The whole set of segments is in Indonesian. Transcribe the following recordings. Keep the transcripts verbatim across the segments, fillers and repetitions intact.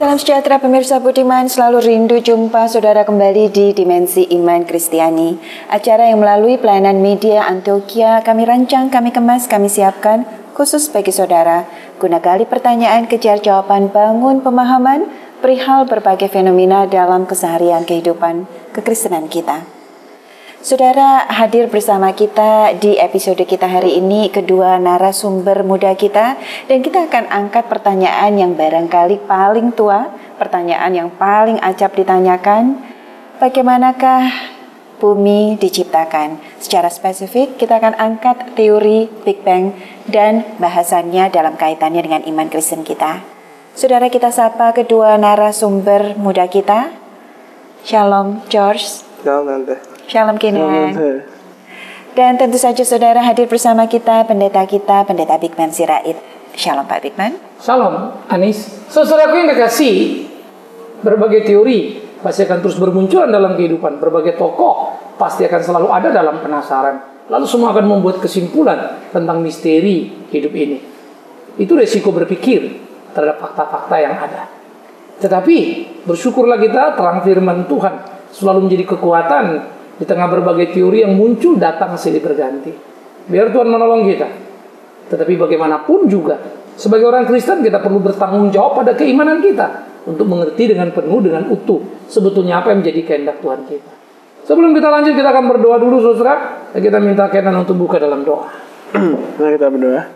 Salam sejahtera pemirsa budiman, selalu rindu jumpa saudara kembali di Dimensi Iman Kristiani. Acara yang melalui pelayanan media Antioquia kami rancang, kami kemas, kami siapkan khusus bagi saudara. Guna gali pertanyaan, kejar jawaban, bangun pemahaman perihal berbagai fenomena dalam keseharian kehidupan kekristenan kita. Saudara, hadir bersama kita di episode kita hari ini kedua narasumber muda kita, dan kita akan angkat pertanyaan yang barangkali paling tua, pertanyaan yang paling acap ditanyakan, bagaimanakah bumi diciptakan? Secara spesifik kita akan angkat teori Big Bang dan bahasannya dalam kaitannya dengan iman Kristen kita. Saudara, kita sapa kedua narasumber muda kita. Shalom George. Shalom Tante. Shalom Kenan. Dan tentu saja saudara, hadir bersama kita pendeta kita, pendeta Bigman Sirait. Shalom Pak Bigman. Shalom Anis. Saudaraku yang kekasih, berbagai teori pasti akan terus bermunculan dalam kehidupan. Berbagai tokoh pasti akan selalu ada dalam penasaran. Lalu semua akan membuat kesimpulan tentang misteri hidup ini. Itu resiko berpikir terhadap fakta-fakta yang ada. Tetapi bersyukurlah kita, terang firman Tuhan selalu menjadi kekuatan di tengah berbagai teori yang muncul datang silih berganti. Biar Tuhan menolong kita. Tetapi bagaimanapun juga, sebagai orang Kristen kita perlu bertanggung jawab pada keimanan kita untuk mengerti dengan penuh, dengan utuh sebetulnya apa yang menjadi kehendak Tuhan kita. Sebelum kita lanjut, kita akan berdoa dulu saudara. Kita minta Kenan untuk buka dalam doa. Mari kita berdoa.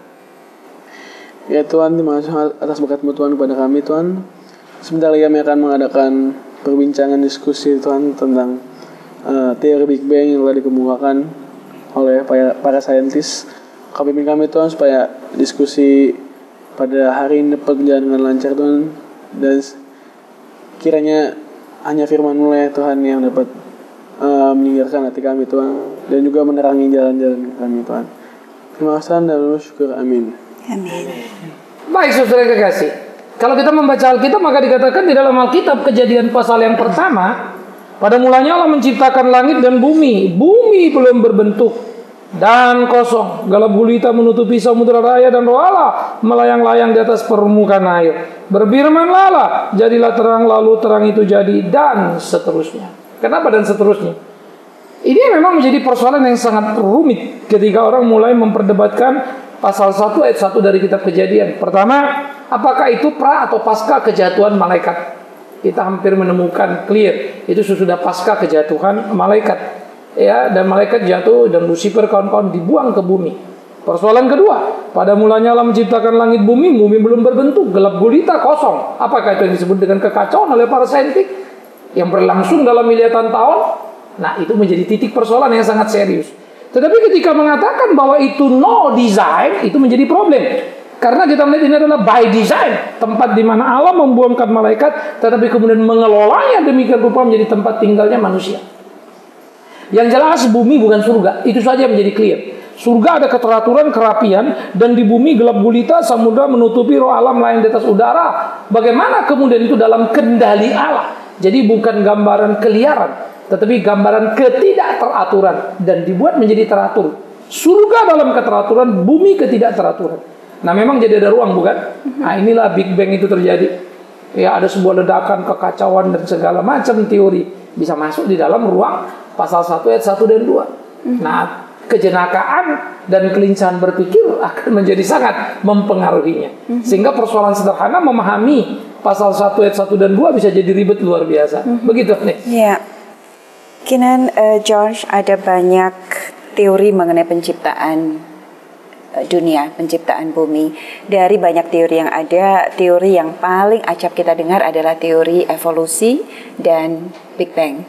Ya Tuhan, terima kasih atas berkat-Mu Tuhan kepada kami Tuhan. Sebentar lagi kami akan mengadakan perbincangan diskusi Tuhan tentang Uh, teori Big Bang yang telah dikemukakan oleh para, para saintis. Kami pimpin kami Tuhan supaya diskusi pada hari ini dapat berjalan dengan lancar Tuhan, dan kiranya hanya firman-Mu ya Tuhan yang dapat uh, meninggalkan hati kami Tuhan, dan juga menerangi jalan-jalan kami Tuhan. Terima kasih dan syukur, amin. Amin. Baik saudara kekasih, kalau kita membaca Alkitab maka dikatakan di dalam Alkitab Kejadian pasal yang pertama, pada mulanya Allah menciptakan langit dan bumi. Bumi belum berbentuk dan kosong. Gelap gulita menutupi samudera raya, dan Roh Allah melayang-layang di atas permukaan air. Berfirmanlah Allah, jadilah terang, lalu terang itu jadi, dan seterusnya. Kenapa dan seterusnya? Ini memang menjadi persoalan yang sangat rumit ketika orang mulai memperdebatkan pasal satu ayat satu dari kitab Kejadian. Pertama, apakah itu pra atau pasca kejatuhan malaikat? Kita hampir menemukan clear itu sesudah pasca kejatuhan malaikat, ya, dan malaikat jatuh dan Lucifer kawan-kawan dibuang ke bumi. Persoalan kedua, pada mulanya Allah menciptakan langit bumi, bumi belum berbentuk, gelap gulita, kosong. Apakah itu yang disebut dengan kekacauan oleh para saintik yang berlangsung dalam miliaran tahun? Nah, itu menjadi titik persoalan yang sangat serius. Tetapi ketika mengatakan bahwa itu no design, itu menjadi problem. Karena kita melihat ini adalah by design, tempat di mana Allah membuangkan malaikat, tetapi kemudian mengelolanya demikian rupa menjadi tempat tinggalnya manusia. Yang jelas bumi bukan surga, itu saja menjadi clear. Surga ada keteraturan, kerapian, dan di bumi gelap gulita, samudra menutupi, roh alam lain di atas udara. Bagaimana kemudian itu dalam kendali Allah? Jadi bukan gambaran keliaran, tetapi gambaran ketidakteraturan, dan dibuat menjadi teratur. Surga dalam keteraturan, bumi ketidakteraturan. Nah memang jadi ada ruang, bukan? Nah inilah Big Bang itu terjadi. Ya, ada sebuah ledakan, kekacauan dan segala macam teori bisa masuk di dalam ruang pasal satu ayat satu dan dua. Nah, kejenakaan dan kelincahan berpikir akan menjadi sangat mempengaruhinya. Sehingga persoalan sederhana memahami pasal satu ayat satu dan dua bisa jadi ribet luar biasa. Begitu nih. Ya. Kenan, uh, George, ada banyak teori mengenai penciptaan dunia, penciptaan bumi. Dari banyak teori yang ada, teori yang paling acap kita dengar adalah teori evolusi dan Big Bang.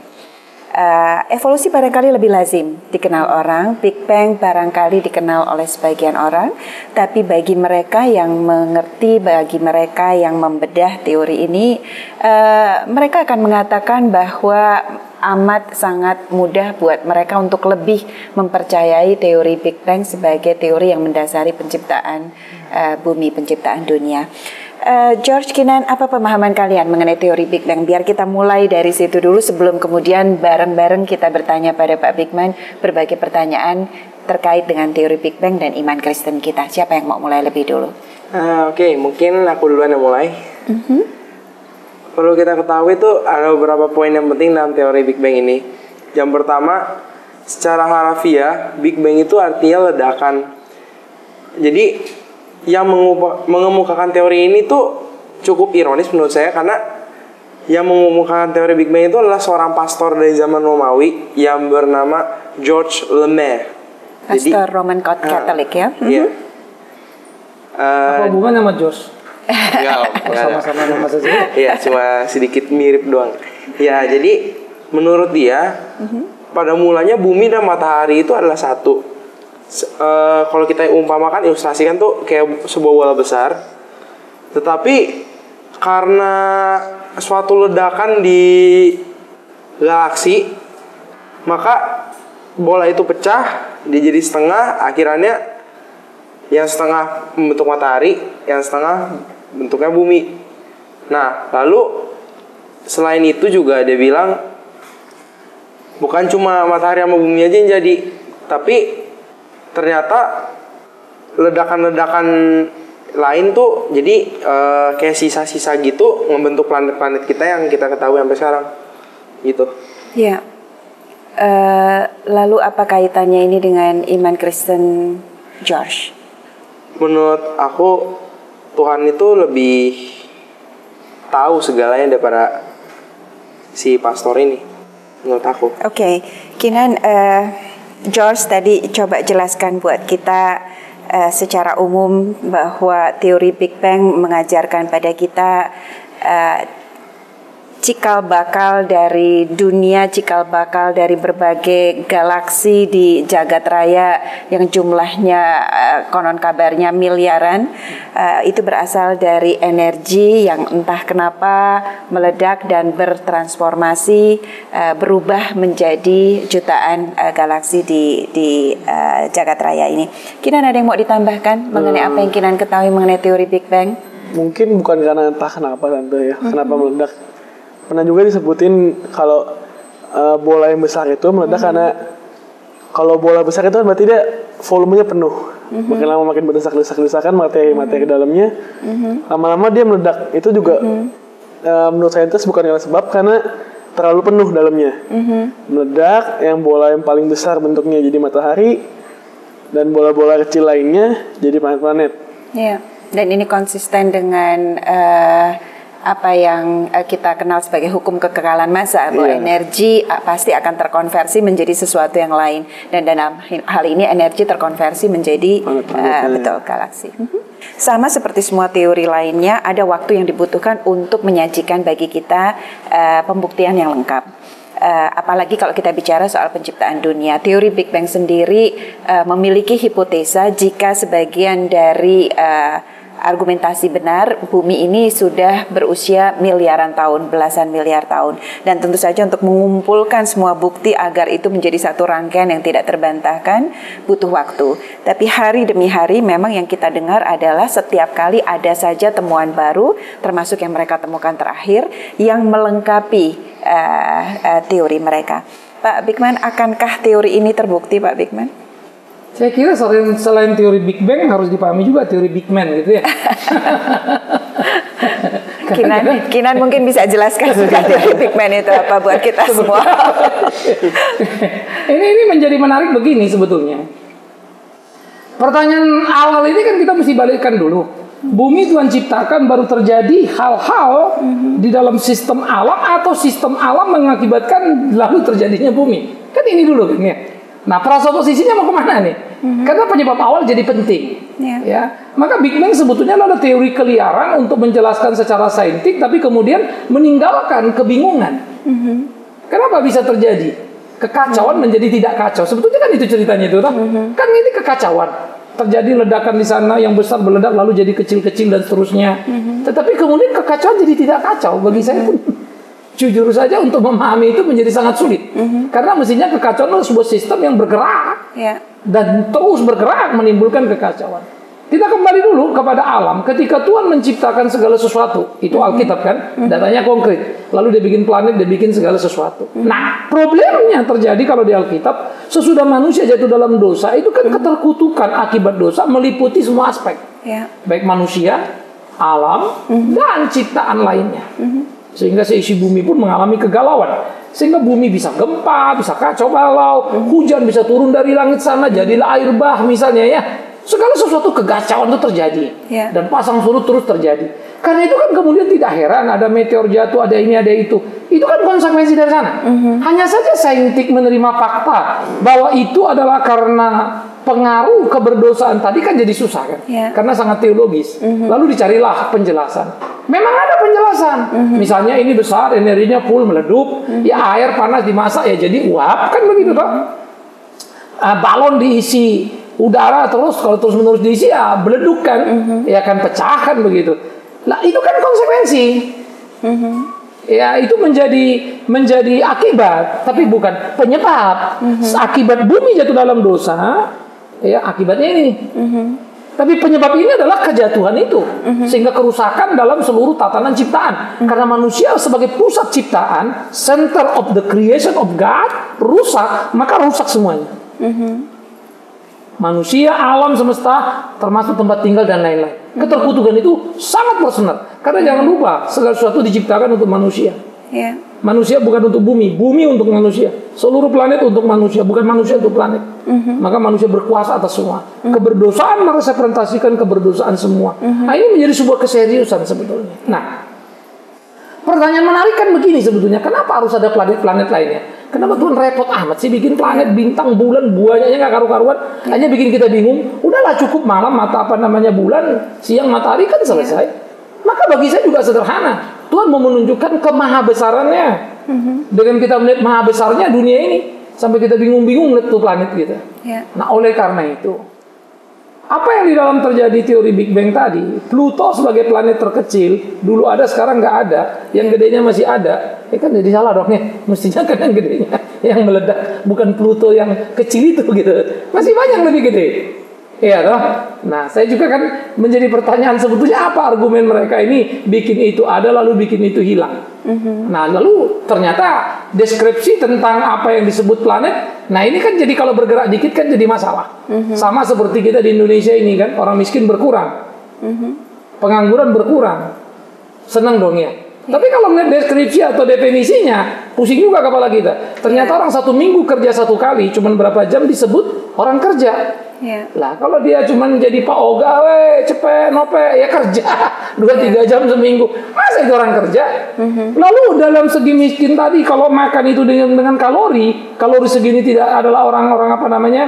Uh, evolusi barangkali lebih lazim dikenal orang, Big Bang barangkali dikenal oleh sebagian orang, tapi bagi mereka yang mengerti, bagi mereka yang membedah teori ini, uh, mereka akan mengatakan bahwa amat sangat mudah buat mereka untuk lebih mempercayai teori Big Bang sebagai teori yang mendasari penciptaan uh, bumi, penciptaan dunia. Uh, George, Kenan, apa pemahaman kalian mengenai teori Big Bang? Biar kita mulai dari situ dulu sebelum kemudian bareng-bareng kita bertanya pada Pak Bigman berbagai pertanyaan terkait dengan teori Big Bang dan iman Kristen kita. Siapa yang mau mulai lebih dulu? Uh, Oke, okay. Mungkin aku duluan yang mulai. Uh-huh. perlu kita ketahui tuh ada beberapa poin yang penting dalam teori Big Bang ini. Yang pertama, secara harafiah Big Bang itu artinya ledakan. Jadi yang mengemukakan teori ini tuh cukup ironis menurut saya, karena yang mengemukakan teori Big Bang itu adalah seorang pastor dari zaman Romawi yang bernama George Lemaire. Pastor Jadi, Roman Katolik uh, ya. Iya. Uh, Apa hubungannya sama George? Enggak, sama-sama nama saja. Iya, cuma sedikit mirip doang. Ya, jadi menurut dia, uh-huh. pada mulanya bumi dan matahari itu adalah satu. Uh, kalau kita umpamakan, ilustrasikan tuh kayak sebuah bola besar. Tetapi karena suatu ledakan di galaksi, maka bola itu pecah, dia jadi setengah, akhirnya yang setengah membentuk matahari, yang setengah bentuknya bumi. Nah, lalu selain itu juga dia bilang bukan cuma matahari sama bumi aja yang jadi, tapi ternyata ledakan-ledakan lain tuh jadi uh, kayak sisa-sisa gitu membentuk planet-planet kita yang kita ketahui sampai sekarang gitu. Ya. Uh, lalu apa kaitannya ini dengan iman Kristen, George? Menurut aku Tuhan itu lebih tahu segalanya daripada si pastor ini, menurut aku. Oke, okay. Kinan, uh, George tadi coba jelaskan buat kita uh, secara umum bahwa teori Big Bang mengajarkan pada kita uh, cikal bakal dari dunia, cikal bakal dari berbagai galaksi di jagat raya yang jumlahnya uh, konon kabarnya miliaran. Uh, itu berasal dari energi yang entah kenapa meledak dan bertransformasi, uh, berubah menjadi jutaan uh, galaksi di di uh, jagat raya ini. Kinan, ada yang mau ditambahkan mengenai apa yang Kinan ketahui mengenai teori Big Bang? Mungkin bukan karena entah kenapa tante ya, mm-hmm. kenapa meledak. Pernah juga disebutin kalau uh, bola yang besar itu meledak mm-hmm. karena kalau bola besar itu berarti dia volumenya penuh. Mm-hmm. Makin lama makin berdesak-desak-desakan materi-materi mm-hmm. dalamnya. Mm-hmm. Lama-lama dia meledak. Itu juga mm-hmm. uh, menurut saintis bukan karena sebab karena terlalu penuh dalamnya. Mm-hmm. Meledak, yang bola yang paling besar bentuknya jadi matahari dan bola-bola kecil lainnya jadi planet-planet. Iya. Dan ini konsisten dengan uh, apa yang uh, kita kenal sebagai hukum kekekalan massa, bahwa yeah. energi uh, pasti akan terkonversi menjadi sesuatu yang lain, dan dalam hal ini energi terkonversi menjadi uh, betul galaksi. Mm-hmm. Sama seperti semua teori lainnya, ada waktu yang dibutuhkan untuk menyajikan bagi kita uh, pembuktian yang lengkap. Uh, apalagi kalau kita bicara soal penciptaan dunia. Teori Big Bang sendiri uh, memiliki hipotesa jika sebagian dari uh, argumentasi benar, bumi ini sudah berusia miliaran tahun, belasan miliar tahun. Dan tentu saja untuk mengumpulkan semua bukti agar itu menjadi satu rangkaian yang tidak terbantahkan, butuh waktu. Tapi hari demi hari memang yang kita dengar adalah setiap kali ada saja temuan baru, termasuk yang mereka temukan terakhir, yang melengkapi uh, uh, teori mereka. Pak Bigman, akankah teori ini terbukti, Pak Bigman? Saya kira selain, selain teori Big Bang harus dipahami juga teori Big Man gitu ya. Kinan, Kinan mungkin bisa jelaskan juga teori Big Man itu apa buat kita semua. ini ini menjadi menarik begini sebetulnya. Pertanyaan awal ini kan kita mesti balikkan dulu. Bumi Tuhan ciptakan baru terjadi hal-hal mm-hmm. di dalam sistem alam, atau sistem alam mengakibatkan lalu terjadinya bumi. Kan ini dulu kan ya. Nah, prasoposisinya mau kemana nih? Mm-hmm. Karena penyebab awal jadi penting, yeah. ya. Maka Big Bang sebetulnya adalah teori keliaran untuk menjelaskan secara saintik, tapi kemudian meninggalkan kebingungan. Mm-hmm. Kenapa bisa terjadi kekacauan mm-hmm. menjadi tidak kacau? Sebetulnya kan itu ceritanya itu, mm-hmm. kan ini kekacauan. Terjadi ledakan di sana yang besar meledak lalu jadi kecil-kecil dan seterusnya. Mm-hmm. Tetapi kemudian kekacauan jadi tidak kacau. Bagi mm-hmm. saya pun jujur saja untuk memahami itu menjadi sangat sulit. Mm-hmm. Karena mestinya kekacauan adalah sebuah sistem yang bergerak yeah. dan terus bergerak menimbulkan kekacauan. Kita kembali dulu kepada alam. Ketika Tuhan menciptakan segala sesuatu, itu mm-hmm. Alkitab kan, mm-hmm. datanya konkret. Lalu dia bikin planet, dia bikin segala sesuatu. Mm-hmm. Nah, problemnya terjadi kalau di Alkitab, sesudah manusia jatuh dalam dosa, itu kan mm-hmm. keterkutukan akibat dosa meliputi semua aspek, yeah. baik manusia, alam, mm-hmm. dan ciptaan lainnya. Mm-hmm. Sehingga seisi bumi pun mengalami kegalauan. Sehingga bumi bisa gempa, bisa kacau balau, hujan bisa turun dari langit sana, jadilah air bah misalnya ya. Segala sesuatu kegacauan itu terjadi. Ya. Dan pasang surut terus terjadi. Karena itu kan kemudian tidak heran ada meteor jatuh, ada ini, ada itu. Itu kan konsekuensi dari sana. Mm-hmm. Hanya saja saintik menerima fakta bahwa itu adalah karena pengaruh keberdosaan tadi kan jadi susah kan. Yeah. Karena sangat teologis. Mm-hmm. Lalu dicarilah penjelasan. Memang ada penjelasan. Mm-hmm. Misalnya ini besar, energinya full meledup, mm-hmm. ya air panas dimasak ya jadi uap kan begitu toh. Uh, balon diisi udara terus kalau terus menerus diisi ya beleduk kan, mm-hmm. ya akan pecah kan begitu. Nah itu kan konsekuensi. Mm-hmm. Ya itu menjadi menjadi akibat, tapi bukan penyebab. Mm-hmm. Akibat bumi jatuh dalam dosa, ya akibatnya ini. Mm-hmm. Tapi penyebab ini adalah kejatuhan itu, mm-hmm. sehingga kerusakan dalam seluruh tatanan ciptaan. Mm-hmm. Karena manusia sebagai pusat ciptaan, center of the creation of God, rusak, maka rusak semuanya. Mm-hmm. Manusia, alam semesta, termasuk tempat tinggal dan lain-lain. Keterkutukan itu sangat personal. Karena jangan lupa, segala sesuatu diciptakan untuk manusia. Yeah. Manusia bukan untuk bumi, bumi untuk manusia. Seluruh planet untuk manusia, bukan manusia untuk planet. Mm-hmm. Maka manusia berkuasa atas semua. Mm-hmm. Keberdosaan merepresentasikan keberdosaan semua. Mm-hmm. Nah, ini menjadi sebuah keseriusan sebetulnya. Nah, pertanyaan menarik kan begini sebetulnya. Kenapa harus ada planet-planet lainnya? Kenapa Tuhan repot amat sih bikin planet, bintang, bulan, buahnya nggak karu-karuan, ya. Hanya bikin kita bingung. Udahlah cukup malam mata apa namanya bulan, siang matahari kan selesai. Ya. Maka bagi saya juga sederhana. Tuhan mau menunjukkan kemahabesarannya. Mm-hmm. Dengan kita melihat maha besarnya dunia ini, sampai kita bingung-bingung melihat tuh planet kita. Ya. Nah oleh karena itu, apa yang di dalam terjadi teori Big Bang tadi, Pluto sebagai planet terkecil, dulu ada sekarang nggak ada, yang gedenya masih ada. Ya kan jadi salah dong ya, mestinya kan yang gedenya yang meledak, bukan Pluto yang kecil itu gitu. Masih banyak yang lebih gede. Iya toh? Nah, saya juga kan menjadi pertanyaan sebetulnya apa argumen mereka ini bikin itu ada lalu bikin itu hilang. Mm-hmm. Nah, lalu ternyata deskripsi tentang apa yang disebut planet, nah ini kan jadi kalau bergerak dikit kan jadi masalah. Mm-hmm. Sama seperti kita di Indonesia ini kan, orang miskin berkurang. Mm-hmm. Pengangguran berkurang. Senang dong ya. Tapi kalau melihat deskripsi atau definisinya, pusing juga kepala kita. Ternyata orang satu minggu kerja satu kali, cuman berapa jam disebut orang kerja. Yeah. Lah kalau dia cuman jadi Pak Oga, we cepet nope ya kerja dua tiga jam seminggu, masa itu orang kerja? Mm-hmm. Lalu dalam segi miskin tadi, kalau makan itu dengan dengan kalori, kalori segini tidak adalah orang-orang apa namanya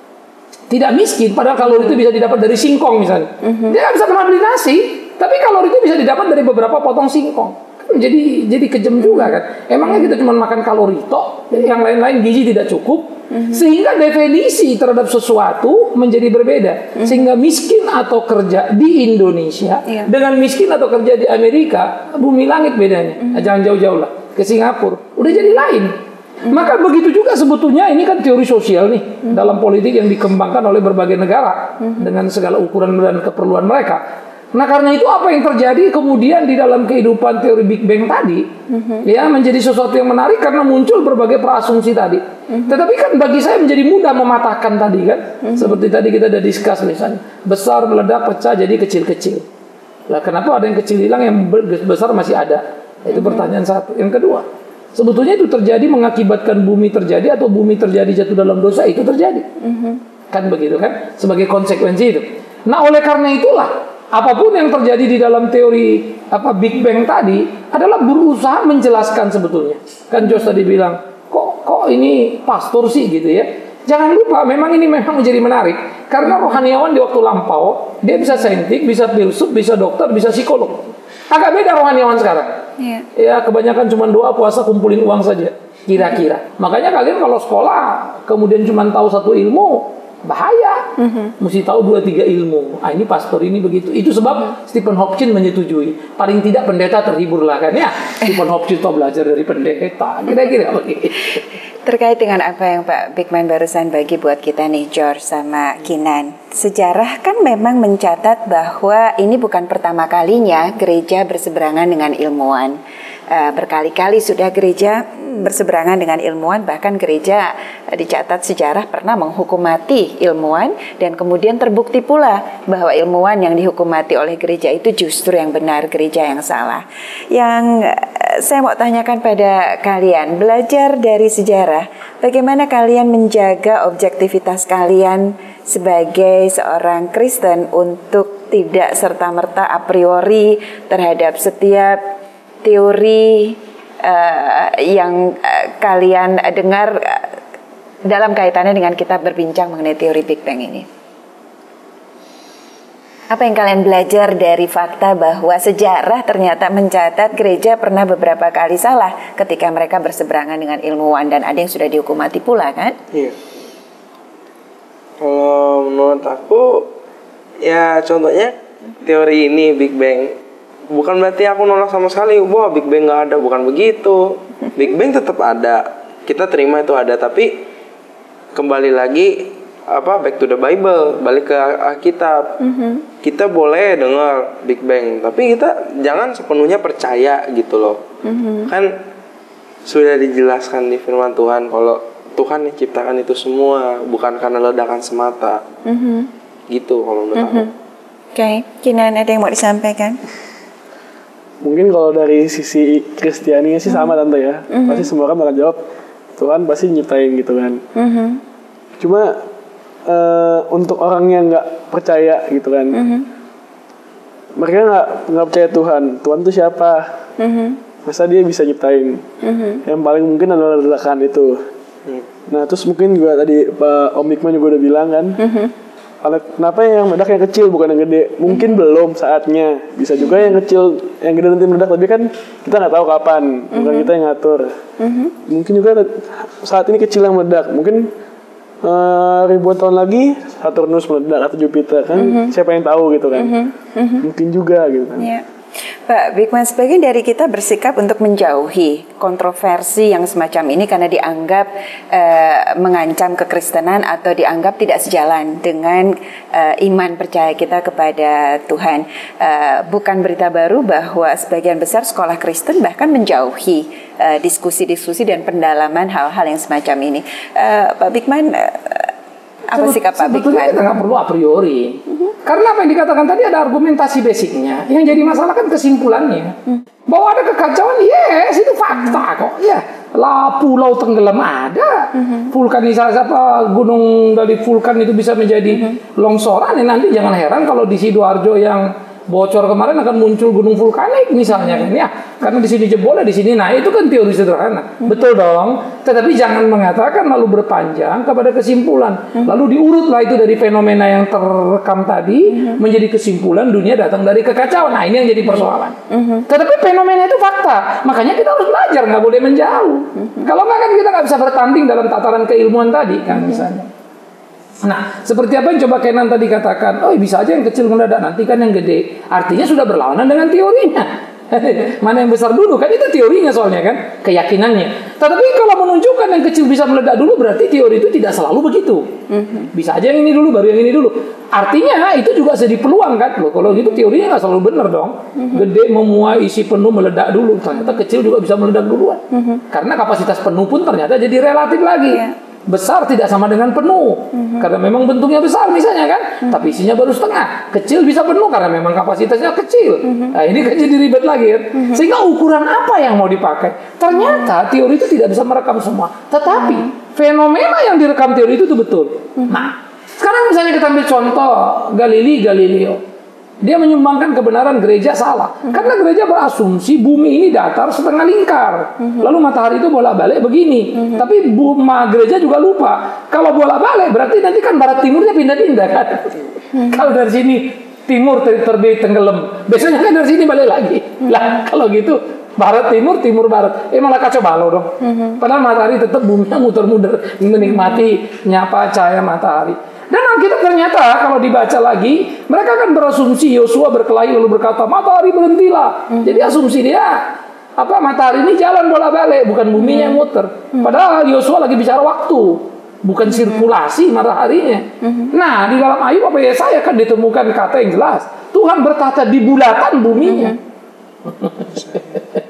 tidak miskin, padahal kalori itu bisa didapat dari singkong misalnya. Mm-hmm. Dia nggak bisa pernah beli nasi. Tapi kalori itu bisa didapat dari beberapa potong singkong. Kan jadi jadi kejam juga kan. Emangnya kita cuma makan kalori tok, yang lain-lain gizi tidak cukup. Mm-hmm. Sehingga definisi terhadap sesuatu menjadi berbeda. Mm-hmm. Sehingga miskin atau kerja di Indonesia yeah. dengan miskin atau kerja di Amerika, bumi langit bedanya. Mm-hmm. Jangan jauh-jauh lah ke Singapura. Udah jadi lain. Mm-hmm. Maka begitu juga sebetulnya ini kan teori sosial nih mm-hmm. dalam politik yang dikembangkan oleh berbagai negara mm-hmm. dengan segala ukuran dan keperluan mereka. Nah karena itu apa yang terjadi kemudian di dalam kehidupan teori Big Bang tadi mm-hmm. ya menjadi sesuatu yang menarik karena muncul berbagai praasumsi tadi. Mm-hmm. Tetapi kan bagi saya menjadi mudah mematahkan tadi kan. Mm-hmm. Seperti tadi kita sudah discuss misalnya, besar meledak pecah jadi kecil-kecil. Lah kenapa ada yang kecil hilang, yang besar masih ada? Itu mm-hmm. pertanyaan satu. Yang kedua, sebetulnya itu terjadi mengakibatkan bumi terjadi atau bumi terjadi jatuh dalam dosa, itu terjadi. Mm-hmm. Kan begitu kan? Sebagai konsekuensi itu. Nah oleh karena itulah apapun yang terjadi di dalam teori apa Big Bang tadi adalah berusaha menjelaskan sebetulnya. Kan Jos tadi bilang, kok kok ini pastor sih gitu ya. Jangan lupa, memang ini memang menjadi menarik karena rohaniawan di waktu lampau dia bisa saintik, bisa filsuf, bisa dokter, bisa psikolog. Agak beda rohaniawan sekarang. Yeah. Ya kebanyakan cuma doa, puasa, kumpulin uang saja kira-kira. Makanya kalian kalau sekolah kemudian cuma tahu satu ilmu, bahaya. Mm-hmm. Mesti tahu dua tiga ilmu. Ah ini pastor ini begitu. Itu sebab mm-hmm. Stephen Hopkins menyetujui. Paling tidak pendeta terhibur lah kan ya. Stephen Hopkins tahu belajar dari pendeta. Kira-kira begitu. Terkait dengan apa yang Pak Bigman barusan bagi buat kita nih George sama Kinan, sejarah kan memang mencatat bahwa ini bukan pertama kalinya gereja berseberangan dengan ilmuwan. Uh, berkali-kali sudah gereja Kristen berseberangan dengan ilmuwan, bahkan gereja uh, dicatat sejarah pernah menghukum mati ilmuwan, dan kemudian terbukti pula bahwa ilmuwan yang dihukum mati oleh gereja itu justru yang benar, gereja yang salah. Yang uh, saya mau tanyakan pada kalian, belajar dari sejarah, bagaimana kalian menjaga objektivitas kalian sebagai seorang Kristen untuk tidak serta-merta a priori terhadap setiap teori uh, yang uh, kalian uh, dengar uh, dalam kaitannya dengan kita berbincang mengenai teori Big Bang ini. Apa yang kalian belajar dari fakta bahwa sejarah ternyata mencatat gereja pernah beberapa kali salah ketika mereka berseberangan dengan ilmuwan, dan ada yang sudah dihukum mati pula, kan? Iya. Kalau menurut aku, ya contohnya teori ini Big Bang, bukan berarti aku nolak sama sekali, wah Big Bang nggak ada, bukan begitu. Big Bang tetap ada, kita terima itu ada, tapi kembali lagi apa back to the Bible, balik ke Alkitab. Mm-hmm. Kita boleh dengar Big Bang, tapi kita jangan sepenuhnya percaya gitu loh. Mm-hmm. Kan sudah dijelaskan di firman Tuhan kalau Tuhan yang ciptakan itu semua, bukan karena ledakan semata. Mm-hmm. Gitu kalau menurut mm-hmm. aku. Oke, okay. Kinan, ada yang mau disampaikan? Mungkin kalau dari sisi Kristianinya sih sama tante ya. Mm-hmm. Pasti semua orang bakal jawab Tuhan pasti nyiptain gitu kan. Mm-hmm. Cuma uh, untuk orang yang nggak percaya gitu kan, mm-hmm. mereka nggak nggak percaya Tuhan. Tuhan itu siapa? Mm-hmm. Masa dia bisa nyiptain? Mm-hmm. Yang paling mungkin adalah ledakan itu. Mm. Nah terus mungkin juga tadi Pak Om Hikman juga udah bilang kan. Mm-hmm. Kenapa yang meledak yang kecil bukan yang gede? Mungkin mm-hmm. belum saatnya. Bisa juga yang kecil, yang gede nanti meledak. Tapi kan kita nggak tahu kapan. Bukan mm-hmm. kita yang ngatur. Mm-hmm. Mungkin juga saat ini kecil yang meledak. Mungkin uh, ribuan tahun lagi Saturnus meledak atau Jupiter kan? Mm-hmm. Siapa yang tahu gitu kan? Mm-hmm. Mungkin juga gitu kan? Yeah. Pak Bigman, sebagian dari kita bersikap untuk menjauhi kontroversi yang semacam ini karena dianggap uh, mengancam kekristenan atau dianggap tidak sejalan dengan uh, iman percaya kita kepada Tuhan. Uh, bukan berita baru bahwa sebagian besar sekolah Kristen bahkan menjauhi uh, diskusi-diskusi dan pendalaman hal-hal yang semacam ini. Uh, Pak Bigman, uh, apa sikap Pak Bigman? Sebetulnya kita nggak perlu a priori. Uh-huh. Karena apa yang dikatakan tadi ada argumentasi basicnya. Yang jadi masalah kan kesimpulannya. Hmm. Bahwa ada kekacauan, yes, itu fakta kok. Ya, lah pulau tenggelam ada. Hmm. Vulkanisasi apa gunung dari vulkan itu bisa menjadi hmm. longsoran. Ya, nanti jangan heran kalau di Sidoarjo yang bocor kemarin akan muncul gunung vulkanik misalnya kan ya. Karena di sini jebol, di sini naik, itu kan teori sederhana. Hmm. Betul dong. Tetapi jangan mengatakan lalu berpanjang kepada kesimpulan. Hmm. Lalu diurutlah itu dari fenomena yang terekam tadi hmm. menjadi kesimpulan dunia datang dari kekacauan. Nah, ini yang jadi persoalan. Hmm. Tetapi fenomena itu fakta. Makanya kita harus belajar, nggak boleh menjauh. Hmm. Kalau nggak kan kita nggak bisa bertanding dalam tataran keilmuan tadi kan misalnya. Nah, seperti apa yang coba Kenan tadi katakan, oh bisa aja yang kecil mendadak, nanti kan yang gede. Artinya sudah berlawanan dengan teorinya. Mana yang besar dulu, kan itu teorinya soalnya kan, keyakinannya. Tetapi kalau menunjukkan yang kecil bisa meledak dulu, berarti teori itu tidak selalu begitu. Bisa aja yang ini dulu, baru yang ini dulu. Artinya itu juga jadi peluang kan. Loh, kalau gitu teorinya nggak selalu benar dong. Gede memuai isi penuh meledak dulu, ternyata kecil juga bisa meledak duluan. Karena kapasitas penuh pun ternyata jadi relatif lagi. Besar tidak sama dengan penuh, mm-hmm. karena memang bentuknya besar misalnya kan, mm-hmm. tapi isinya baru setengah. Kecil bisa penuh karena memang kapasitasnya kecil. Mm-hmm. Nah ini kan jadi ribet lagi kan. Mm-hmm. Sehingga ukuran apa yang mau dipakai? Ternyata mm-hmm. teori itu tidak bisa merekam semua. Tetapi mm-hmm. fenomena yang direkam teori itu, itu betul. Mm-hmm. Nah sekarang misalnya kita ambil contoh Galilei Galileo. Dia menyumbangkan kebenaran gereja salah. Mm-hmm. Karena gereja berasumsi bumi ini datar setengah lingkar. Mm-hmm. Lalu matahari itu bolak-balik begini. Mm-hmm. Tapi buma gereja juga lupa. Kalau bolak-balik berarti nanti kan barat timurnya pindah-pindah kan. Mm-hmm. Kalau dari sini timur ter- terbit tenggelam. Biasanya kan dari sini balik lagi. Mm-hmm. Lah kalau gitu barat timur timur barat. Eh malah kacau balau dong. Mm-hmm. Padahal matahari tetap buminya muter-muter menikmati nyapa cahaya matahari. Dan Alkitab ternyata kalau dibaca lagi, mereka kan berasumsi Yosua berkelahi lalu berkata, matahari berhentilah. Mm-hmm. Jadi asumsi dia, apa matahari ini jalan bolak-balik, bukan buminya yang muter. Mm-hmm. Padahal Yosua lagi bicara waktu, bukan sirkulasi mataharinya. Mm-hmm. Nah, di dalam Ayub apa ya saya kan ditemukan kata yang jelas. Tuhan bertata di bulatan buminya. Mm-hmm.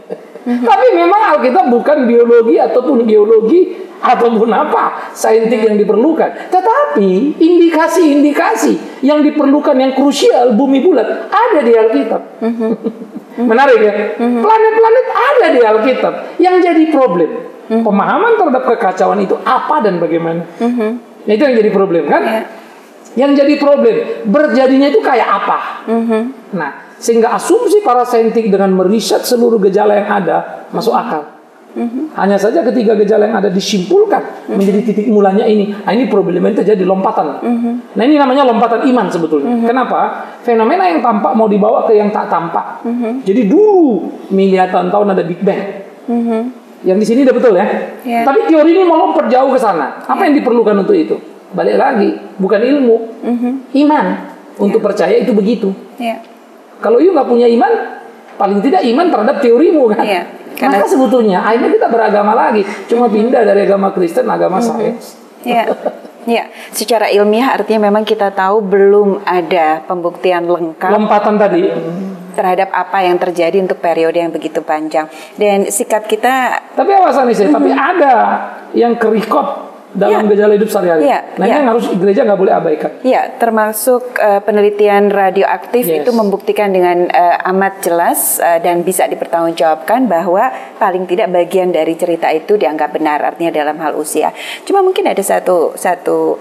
Mm-hmm. Tapi memang Alkitab bukan biologi ataupun geologi ataupun apa saintik yang diperlukan, tetapi indikasi-indikasi yang diperlukan yang krusial bumi bulat ada di Alkitab. Mm-hmm. Menarik ya, mm-hmm. planet-planet ada di Alkitab. Yang jadi problem, mm-hmm. pemahaman terhadap kekacauan itu apa dan bagaimana. Mm-hmm. Nah, itu yang jadi problem kan? Yeah. Yang jadi problem berjadinya itu kayak apa? Mm-hmm. Nah, sehingga asumsi para saintik dengan meriset seluruh gejala yang ada masuk akal. Mm-hmm. Hanya saja ketika gejala yang ada disimpulkan mm-hmm. menjadi titik mulanya ini, nah ini problemnya terjadi lompatan. Mm-hmm. Nah ini namanya lompatan iman sebetulnya. Mm-hmm. Kenapa? Fenomena yang tampak mau dibawa ke yang tak tampak. Mm-hmm. Jadi dulu miliaran tahun ada Big Bang. Mm-hmm. Yang di sini udah betul ya. Yeah. Tapi teori ini melompat jauh ke sana. Apa yeah. yang diperlukan untuk itu? Balik lagi, bukan ilmu, mm-hmm. iman. Untuk yeah. percaya itu begitu. Yeah. Kalau you nggak punya iman, paling tidak iman terhadap teorimu kan. Yeah. Karena maka sebetulnya akhirnya kita beragama lagi, cuma pindah dari agama Kristen agama mm-hmm. sains. Ya, ya. Secara ilmiah artinya memang kita tahu belum ada pembuktian lengkap. Lompatan tadi terhadap apa yang terjadi untuk periode yang begitu panjang dan sikap kita. Tapi awasan nih, mm-hmm. tapi ada yang kerikot dalam ya. gejala hidup sehari-hari. Ya, nah, ya. yang harus gereja nggak boleh abaikan. Ya, termasuk uh, penelitian radioaktif yes. itu membuktikan dengan uh, amat jelas uh, dan bisa dipertanggungjawabkan bahwa paling tidak bagian dari cerita itu dianggap benar, artinya dalam hal usia. Cuma mungkin ada satu satu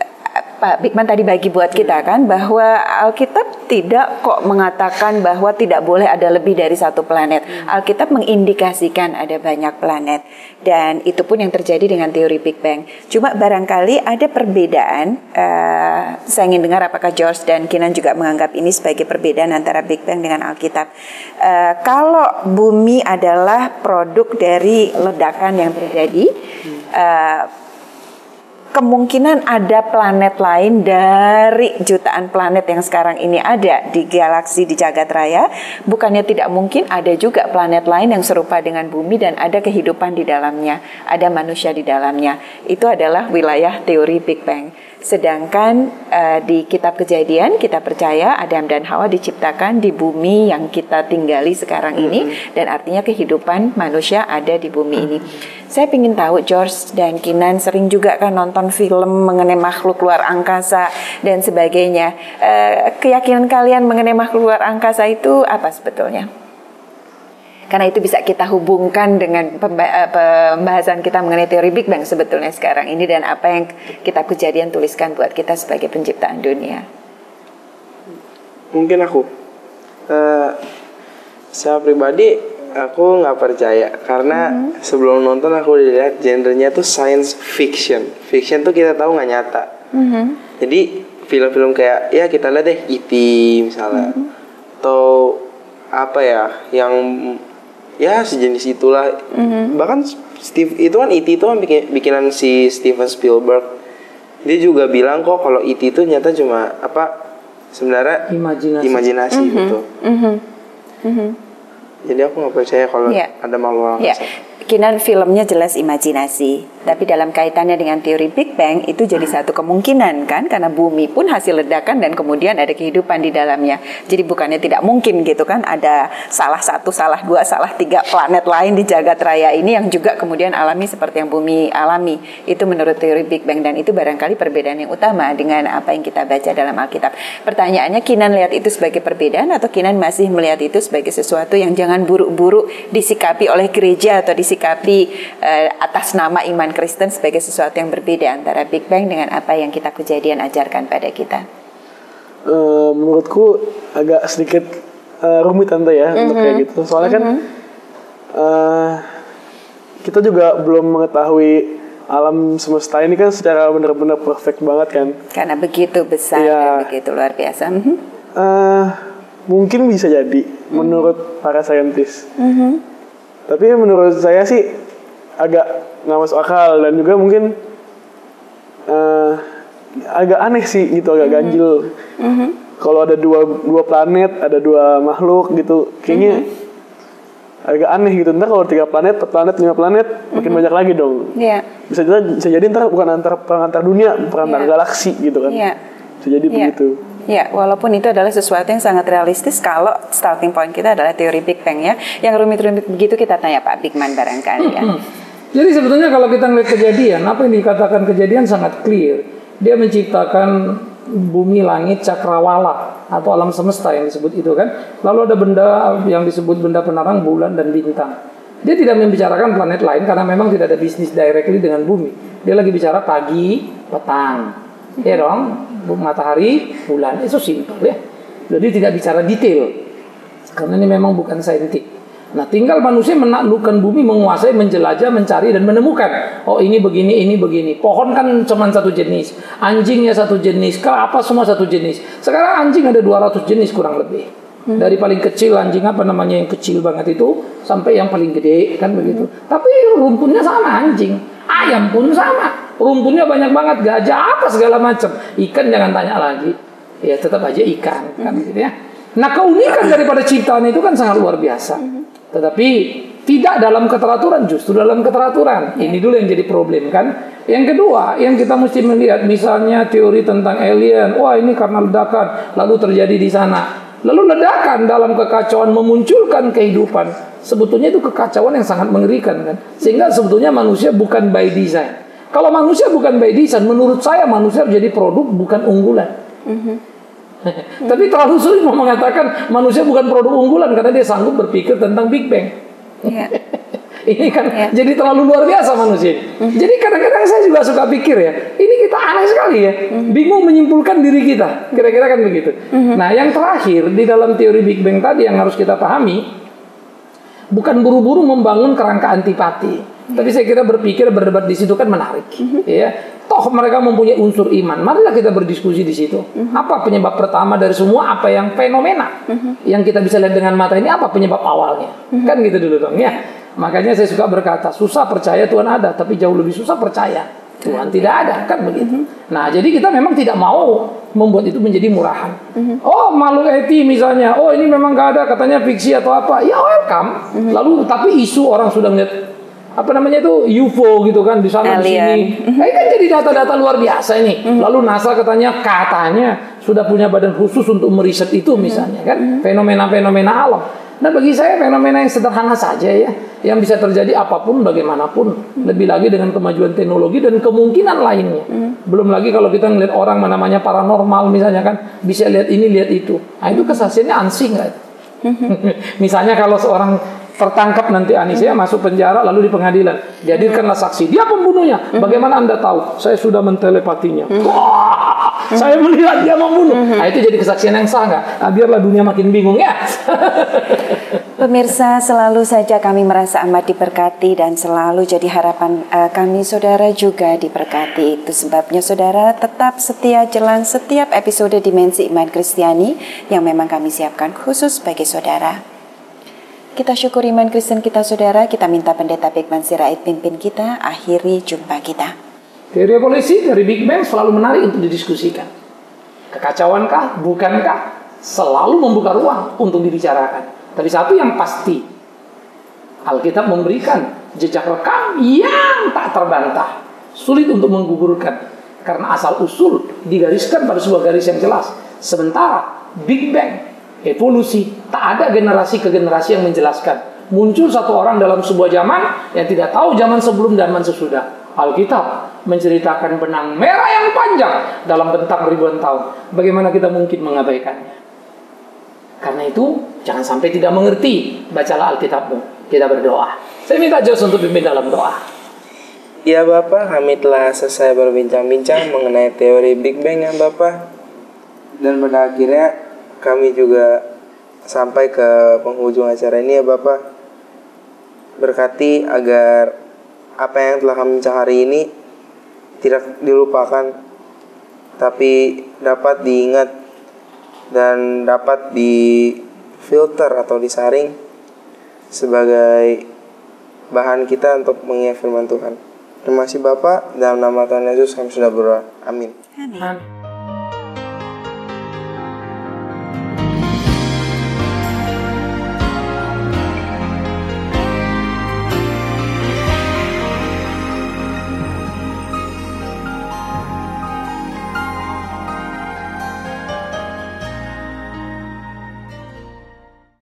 Pak Bigman tadi bagi buat kita kan bahwa Alkitab tidak kok mengatakan bahwa tidak boleh ada lebih dari satu planet. Hmm. Alkitab mengindikasikan ada banyak planet dan itu pun yang terjadi dengan teori Big Bang. Cuma barangkali ada perbedaan. Uh, saya ingin dengar apakah George dan Kinan juga menganggap ini sebagai perbedaan antara Big Bang dengan Alkitab. Uh, kalau bumi adalah produk dari ledakan yang terjadi. Uh, Kemungkinan ada planet lain dari jutaan planet yang sekarang ini ada di galaksi di jagat raya. Bukannya tidak mungkin ada juga planet lain yang serupa dengan bumi dan ada kehidupan di dalamnya, ada manusia di dalamnya. Itu adalah wilayah teori Big Bang. Sedangkan uh, di kitab Kejadian kita percaya Adam dan Hawa diciptakan di bumi yang kita tinggali sekarang ini mm-hmm. dan artinya kehidupan manusia ada di bumi ini. Saya ingin tahu George dan Kinan sering juga kan nonton film mengenai makhluk luar angkasa dan sebagainya. Uh, keyakinan kalian mengenai makhluk luar angkasa itu apa sebetulnya? Karena itu bisa kita hubungkan dengan pembahasan kita mengenai teori Big Bang sebetulnya sekarang ini dan apa yang kitab Kejadian tuliskan buat kita sebagai penciptaan dunia. Mungkin aku, uh, saya pribadi aku nggak percaya karena mm-hmm. sebelum nonton aku udah lihat genrenya tuh science fiction. Fiction tuh kita tahu nggak nyata. Mm-hmm. Jadi film-film kayak ya kita lihat deh E T misalnya, mm-hmm. atau apa ya yang ya sejenis itulah. Mm-hmm. Bahkan Steve itu kan E T itu kan bikin, bikinan si Steven Spielberg. Dia juga bilang kok kalau E T itu nyata cuma apa sebenarnya imajinasi, imajinasi mm-hmm. gitu. Mm-hmm. Mm-hmm. Jadi aku nggak percaya kalau yeah. ada makhluk angkasa. Yeah. Kinan filmnya jelas imajinasi, tapi dalam kaitannya dengan teori Big Bang itu jadi satu kemungkinan kan, karena bumi pun hasil ledakan dan kemudian ada kehidupan di dalamnya. Jadi bukannya tidak mungkin gitu kan, ada salah satu, salah dua, salah tiga planet lain di jagat raya ini yang juga kemudian alami seperti yang bumi alami. Itu menurut teori Big Bang dan itu barangkali perbedaan yang utama dengan apa yang kita baca dalam Alkitab. Pertanyaannya, Kinan lihat itu sebagai perbedaan atau Kinan masih melihat itu sebagai sesuatu yang jangan buru-buru disikapi oleh gereja atau disikapi Tapi uh, atas nama iman Kristen sebagai sesuatu yang berbeda antara Big Bang dengan apa yang kitab Kejadian ajarkan pada kita? Uh, menurutku agak sedikit uh, rumit tante ya mm-hmm. untuk kayak gitu. Soalnya mm-hmm. kan uh, kita juga belum mengetahui alam semesta ini kan secara benar-benar perfect banget kan. Karena begitu besar ya, dan begitu luar biasa. Mm-hmm. Uh, mungkin bisa jadi mm-hmm. menurut para saintis. Mm-hmm. Tapi menurut saya sih agak nggak masuk akal dan juga mungkin uh, agak aneh sih gitu, agak mm-hmm. ganjil. Mm-hmm. Kalau ada dua dua planet, ada dua makhluk gitu, kayaknya mm-hmm. agak aneh gitu. Ntar kalau tiga planet, empat planet, lima planet, mm-hmm. makin banyak lagi dong. Yeah. Bisa jadi bisa jadi ntar bukan antar perang antar dunia, perang antar yeah. galaksi gitu kan. Yeah. Bisa jadi yeah. begitu. Ya, walaupun itu adalah sesuatu yang sangat realistis kalau starting point kita adalah teori Big Bang ya. Yang rumit-rumit begitu kita tanya Pak Bigman barangkali ya. Hmm. Jadi sebetulnya kalau kita melihat kejadian, apa yang dikatakan kejadian sangat clear. Dia menciptakan bumi, langit, cakrawala atau alam semesta yang disebut itu kan. Lalu ada benda yang disebut benda penerang, bulan dan bintang. Dia tidak membicarakan planet lain karena memang tidak ada bisnis directly dengan bumi. Dia lagi bicara pagi, petang. Ya dong, matahari, bulan, itu simpel ya. Jadi tidak bicara detail karena ini memang bukan saintik. Nah, tinggal manusia menaklukkan bumi, menguasai, menjelajah, mencari dan menemukan. Oh, ini begini, ini begini. Pohon kan cuma satu jenis, anjingnya satu jenis, kelapa semua satu jenis. Sekarang anjing ada dua ratus jenis kurang lebih. Dari paling kecil anjing apa namanya yang kecil banget itu sampai yang paling gede kan begitu. Tapi rumpunnya sama anjing, ayam pun sama. Rumputnya banyak banget, gajah apa segala macam. Ikan jangan tanya lagi. Ya tetap aja ikan kan gitu ya. Nah, keunikan daripada ciptaan itu kan sangat luar biasa. Tetapi tidak dalam keteraturan, justru dalam keteraturan. Ini dulu yang jadi problem kan. Yang kedua, yang kita mesti melihat misalnya teori tentang alien. Wah, ini karena ledakan lalu terjadi di sana. Lalu ledakan dalam kekacauan memunculkan kehidupan. Sebetulnya itu kekacauan yang sangat mengerikan kan. Sehingga sebetulnya manusia bukan by design. Kalau manusia bukan by design, menurut saya manusia jadi produk bukan unggulan. Mm-hmm. Tapi terlalu sulit mau mengatakan manusia bukan produk unggulan karena dia sanggup berpikir tentang Big Bang. Yeah. Ini kan yeah. Jadi terlalu luar biasa manusia. Mm-hmm. Jadi kadang-kadang saya juga suka pikir ya, ini kita aneh sekali ya, mm-hmm. bingung menyimpulkan diri kita. Kira-kira kan begitu. Mm-hmm. Nah, yang terakhir di dalam teori Big Bang tadi yang harus kita pahami, bukan buru-buru membangun kerangka antipati. Tapi saya kira berpikir berdebat di situ kan menarik, mm-hmm. ya. Toh mereka mempunyai unsur iman. Marilah kita berdiskusi di situ. Mm-hmm. Apa penyebab pertama dari semua? Apa yang fenomena mm-hmm. yang kita bisa lihat dengan mata ini? Apa penyebab awalnya? Mm-hmm. Kan gitu dulu dong, ya. Makanya saya suka berkata, susah percaya Tuhan ada, tapi jauh lebih susah percaya Tuhan tidak ada, kan begitu. Mm-hmm. Nah, jadi kita memang tidak mau membuat itu menjadi murahan. Mm-hmm. Oh, makhluk eti misalnya. Oh, ini memang gak ada, katanya fiksi atau apa. Ya welcome. Mm-hmm. Lalu tapi isu orang sudah melihat apa namanya itu U F O gitu kan di sana di sini. Ini kan jadi data-data luar biasa ini. Mm-hmm. Lalu NASA katanya katanya sudah punya badan khusus untuk meriset itu misalnya kan mm-hmm. fenomena-fenomena alam. Nah, bagi saya fenomena yang sederhana saja ya, yang bisa terjadi apapun bagaimanapun. Mm-hmm. Lebih lagi dengan kemajuan teknologi dan kemungkinan lainnya. Mm-hmm. Belum lagi kalau kita ngeliat orang namanya paranormal misalnya kan bisa lihat ini lihat itu. Nah, itu kesaksiannya ansih nggak? Mm-hmm. Misalnya kalau seorang tertangkap nanti Anisia hmm. masuk penjara lalu di pengadilan dihadirkanlah saksi, dia pembunuhnya. hmm. Bagaimana Anda tahu? Saya sudah mentelepatinya. hmm. Wah, hmm. saya melihat dia membunuh. hmm. Nah, itu jadi kesaksian yang sah nggak? Nah, biarlah dunia makin bingung ya. Pemirsa, selalu saja kami merasa amat diberkati dan selalu jadi harapan uh, kami saudara juga diberkati. Itu sebabnya saudara tetap setia jalan setiap episode Dimensi Iman Kristiani yang memang kami siapkan khusus bagi saudara. Kita syukur iman Kristen kita saudara, kita minta Pendeta Bigman Sirait pimpin kita, akhiri jumpa kita. Teori evolusi dari Big Bang selalu menarik untuk didiskusikan. Kekacauankah, bukankah, selalu membuka ruang untuk dibicarakan. Tapi satu yang pasti, Alkitab memberikan jejak rekam yang tak terbantah, sulit untuk menggugurkan, karena asal usul digariskan pada sebuah garis yang jelas. Sementara Big Bang evolusi, tak ada generasi ke generasi yang menjelaskan. Muncul satu orang dalam sebuah zaman yang tidak tahu zaman sebelum dan zaman sesudah. Alkitab menceritakan benang merah yang panjang dalam bentang ribuan tahun. Bagaimana kita mungkin mengabaikannya? Karena itu, jangan sampai tidak mengerti. Bacalah Alkitabmu. Kita berdoa. Saya minta Jos untuk pimpin dalam doa. Ya Bapak, kami telah selesai berbincang-bincang mengenai teori Big Bang ya Bapak. Dan pada akhirnya kami juga sampai ke penghujung acara ini ya Bapak. Berkati agar apa yang telah kami bincang hari ini tidak dilupakan, tapi dapat diingat dan dapat difilter atau disaring sebagai bahan kita untuk mengingat firman Tuhan. Terima kasih Bapak, dalam nama Tuhan Yesus kami sudah berdoa. Amin. Amin.